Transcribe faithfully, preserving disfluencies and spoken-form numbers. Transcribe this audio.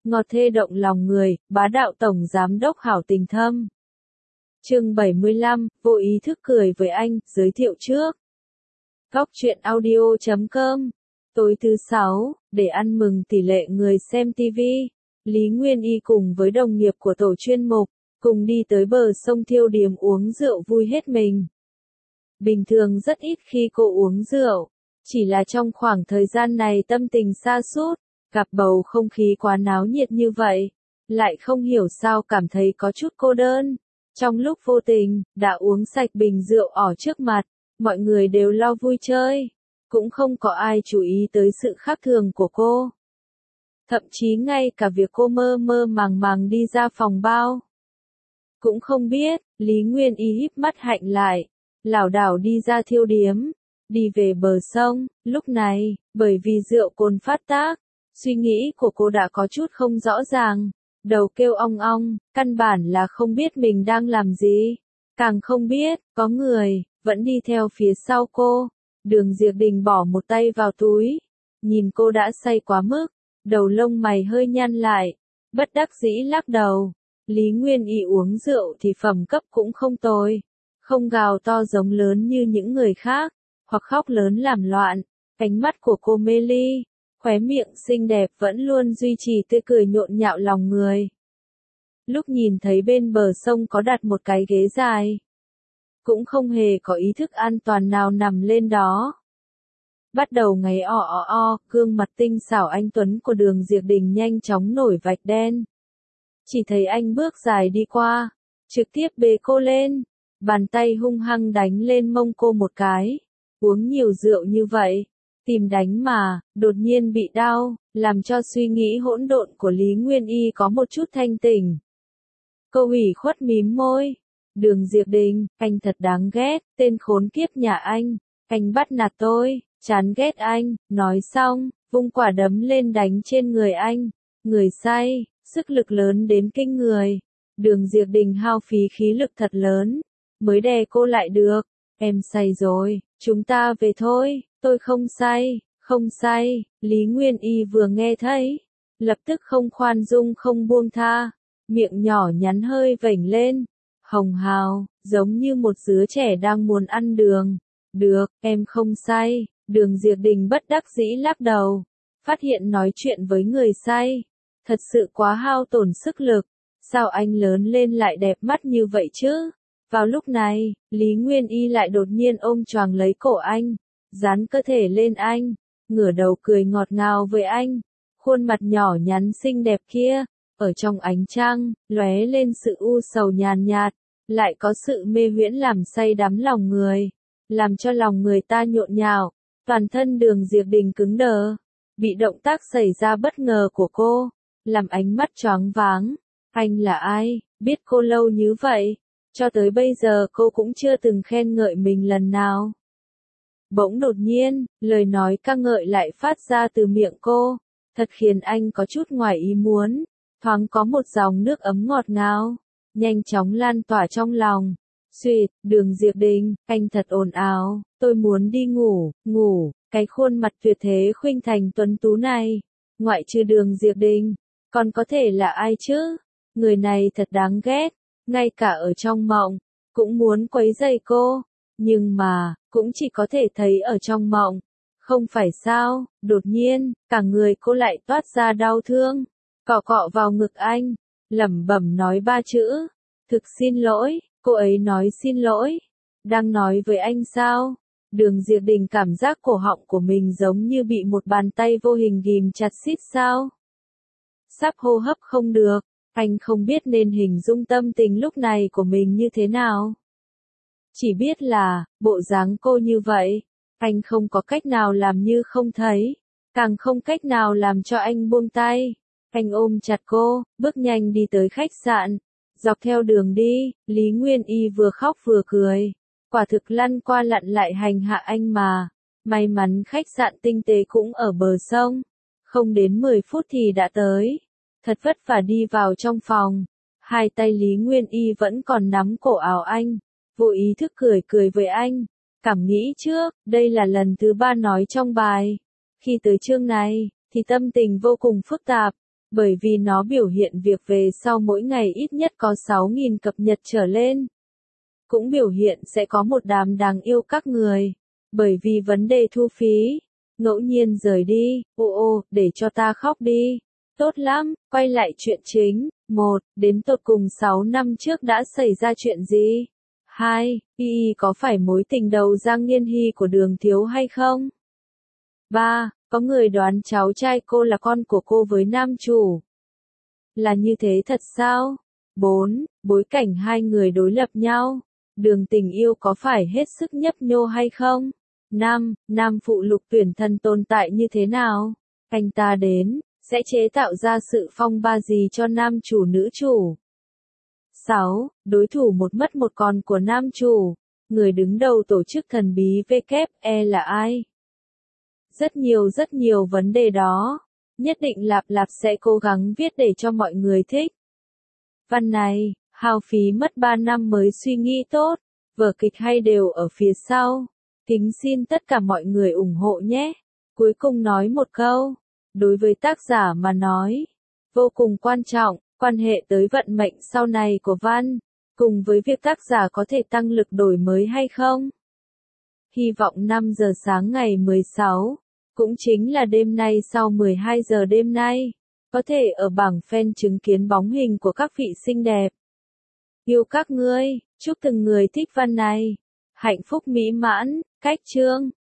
ngọt thê động lòng người, bá đạo tổng giám đốc hảo tình thâm. Chương bảy mươi lăm, vô ý thức cười với anh, giới thiệu trước. Góc truyện audio chấm com. Tối thứ sáu, để ăn mừng tỷ lệ người xem ti vi, Lý Nguyên Y cùng với đồng nghiệp của tổ chuyên mục, cùng đi tới bờ sông Thiêu Điềm uống rượu vui hết mình. Bình thường rất ít khi cô uống rượu, chỉ là trong khoảng thời gian này tâm tình sa sút, gặp bầu không khí quá náo nhiệt như vậy, lại không hiểu sao cảm thấy có chút cô đơn. Trong lúc vô tình, đã uống sạch bình rượu ở trước mặt, mọi người đều lo vui chơi, cũng không có ai chú ý tới sự khác thường của cô. Thậm chí ngay cả việc cô mơ mơ màng màng đi ra phòng bao cũng không biết. Lý Nguyên Y híp mắt hạnh lại, lảo đảo đi ra Thiêu Điếm, đi về bờ sông. Lúc này, bởi vì rượu cồn phát tác, suy nghĩ của cô đã có chút không rõ ràng, đầu kêu ong ong, căn bản là không biết mình đang làm gì, càng không biết, có người vẫn đi theo phía sau cô. Đường Diệp Đình bỏ một tay vào túi, nhìn cô đã say quá mức, đầu lông mày hơi nhăn lại, bất đắc dĩ lắc đầu. Lý Nguyên Y uống rượu thì phẩm cấp cũng không tồi, không gào to giống lớn như những người khác, hoặc khóc lớn làm loạn. Ánh mắt của cô mê ly, khóe miệng xinh đẹp vẫn luôn duy trì tươi cười nhộn nhạo lòng người. Lúc nhìn thấy bên bờ sông có đặt một cái ghế dài, cũng không hề có ý thức an toàn nào nằm lên đó. Bắt đầu ngáy o o o, gương mặt tinh xảo anh tuấn của Đường Diệp Đình nhanh chóng nổi vạch đen. Chỉ thấy anh bước dài đi qua, trực tiếp bế cô lên, bàn tay hung hăng đánh lên mông cô một cái. Uống nhiều rượu như vậy, tìm đánh mà, đột nhiên bị đau, làm cho suy nghĩ hỗn độn của Lý Nguyên Y có một chút thanh tỉnh. Cô ủy khuất mím môi. Đường Diệp Đình, anh thật đáng ghét, tên khốn kiếp nhà anh, anh bắt nạt tôi, chán ghét anh. Nói xong, vung quả đấm lên đánh trên người anh. Người say, sức lực lớn đến kinh người. Đường Diệp Đình hao phí khí lực thật lớn, mới đè cô lại được. Em say rồi, chúng ta về thôi. Tôi không say, không say. Lý Nguyên Y vừa nghe thấy, lập tức không khoan dung không buông tha, miệng nhỏ nhắn hơi vểnh lên, hồng hào, giống như một đứa trẻ đang muốn ăn đường. Được, em không say. Đường Diệp Đình bất đắc dĩ lắc đầu, phát hiện nói chuyện với người say, thật sự quá hao tổn sức lực. Sao anh lớn lên lại đẹp mắt như vậy chứ? Vào lúc này, Lý Nguyên Y lại đột nhiên ôm choàng lấy cổ anh, dán cơ thể lên anh, ngửa đầu cười ngọt ngào với anh. Khuôn mặt nhỏ nhắn xinh đẹp kia, ở trong ánh trăng, lóe lên sự u sầu nhàn nhạt, lại có sự mê huyễn làm say đắm lòng người, làm cho lòng người ta nhộn nhạo. Toàn thân Đường Diệp Đình cứng đờ, bị động tác xảy ra bất ngờ của cô, làm ánh mắt choáng váng. Anh là ai? Biết cô lâu như vậy, cho tới bây giờ cô cũng chưa từng khen ngợi mình lần nào. Bỗng đột nhiên, lời nói ca ngợi lại phát ra từ miệng cô, thật khiến anh có chút ngoài ý muốn. Thoáng có một dòng nước ấm ngọt ngào, nhanh chóng lan tỏa trong lòng. Xuyệt, Đường Diệp Đình, anh thật ồn ào, tôi muốn đi ngủ, ngủ. Cái khuôn mặt tuyệt thế khuynh thành tuấn tú này, ngoại trừ Đường Diệp Đình, còn có thể là ai chứ? Người này thật đáng ghét, ngay cả ở trong mộng, cũng muốn quấy rầy cô, nhưng mà, cũng chỉ có thể thấy ở trong mộng, không phải sao? Đột nhiên, cả người cô lại toát ra đau thương, cọ cọ vào ngực anh, lẩm bẩm nói ba chữ, thực xin lỗi. Cô ấy nói xin lỗi, đang nói với anh sao? Đường Diệp Đình cảm giác cổ họng của mình giống như bị một bàn tay vô hình ghim chặt xít sao. Sắp hô hấp không được, anh không biết nên hình dung tâm tình lúc này của mình như thế nào. Chỉ biết là, bộ dáng cô như vậy, anh không có cách nào làm như không thấy, càng không cách nào làm cho anh buông tay. Anh ôm chặt cô, bước nhanh đi tới khách sạn. Dọc theo đường đi, Lý Nguyên Y vừa khóc vừa cười, quả thực lăn qua lặn lại hành hạ anh mà. May mắn khách sạn tinh tế cũng ở bờ sông, không đến mười phút thì đã tới. Thật vất vả đi vào trong phòng, hai tay Lý Nguyên Y vẫn còn nắm cổ áo anh, vô ý thức cười cười với anh. Cảm nghĩ trước, đây là lần thứ ba nói trong bài. Khi tới chương này, thì tâm tình vô cùng phức tạp, Bởi vì nó biểu hiện việc về sau mỗi ngày ít nhất có sáu nghìn cập nhật trở lên. Cũng biểu hiện sẽ có một đám đáng yêu các người. Bởi vì vấn đề thu phí. Ngẫu nhiên rời đi, ô ô, để cho ta khóc đi. Tốt lắm, quay lại chuyện chính. một. Đến tột cùng sáu năm trước đã xảy ra chuyện gì? hai. Y Y có phải mối tình đầu Giang Nghiên Hy của Đường Thiếu hay không? ba. Có người đoán cháu trai cô là con của cô với nam chủ. Là như thế thật sao? bốn. Bối cảnh hai người đối lập nhau. Đường tình yêu có phải hết sức nhấp nhô hay không? năm. Nam phụ lục tuyển thân tồn tại như thế nào? Anh ta đến, sẽ chế tạo ra sự phong ba gì cho nam chủ nữ chủ? sáu. Đối thủ một mất một còn của nam chủ. Người đứng đầu tổ chức thần bí vê kép e là ai? Rất nhiều rất nhiều vấn đề đó. Nhất định Lạp Lạp sẽ cố gắng viết để cho mọi người thích. Văn này, hao phí mất ba năm mới suy nghĩ tốt. Vở kịch hay đều ở phía sau. Kính xin tất cả mọi người ủng hộ nhé. Cuối cùng nói một câu. Đối với tác giả mà nói, vô cùng quan trọng, quan hệ tới vận mệnh sau này của văn, cùng với việc tác giả có thể tăng lực đổi mới hay không. Hy vọng năm giờ sáng ngày mười sáu, cũng chính là đêm nay sau mười hai giờ đêm nay, có thể ở bảng fan chứng kiến bóng hình của các vị xinh đẹp. Yêu các ngươi, chúc từng người thích văn này. Hạnh phúc mỹ mãn, cách chương.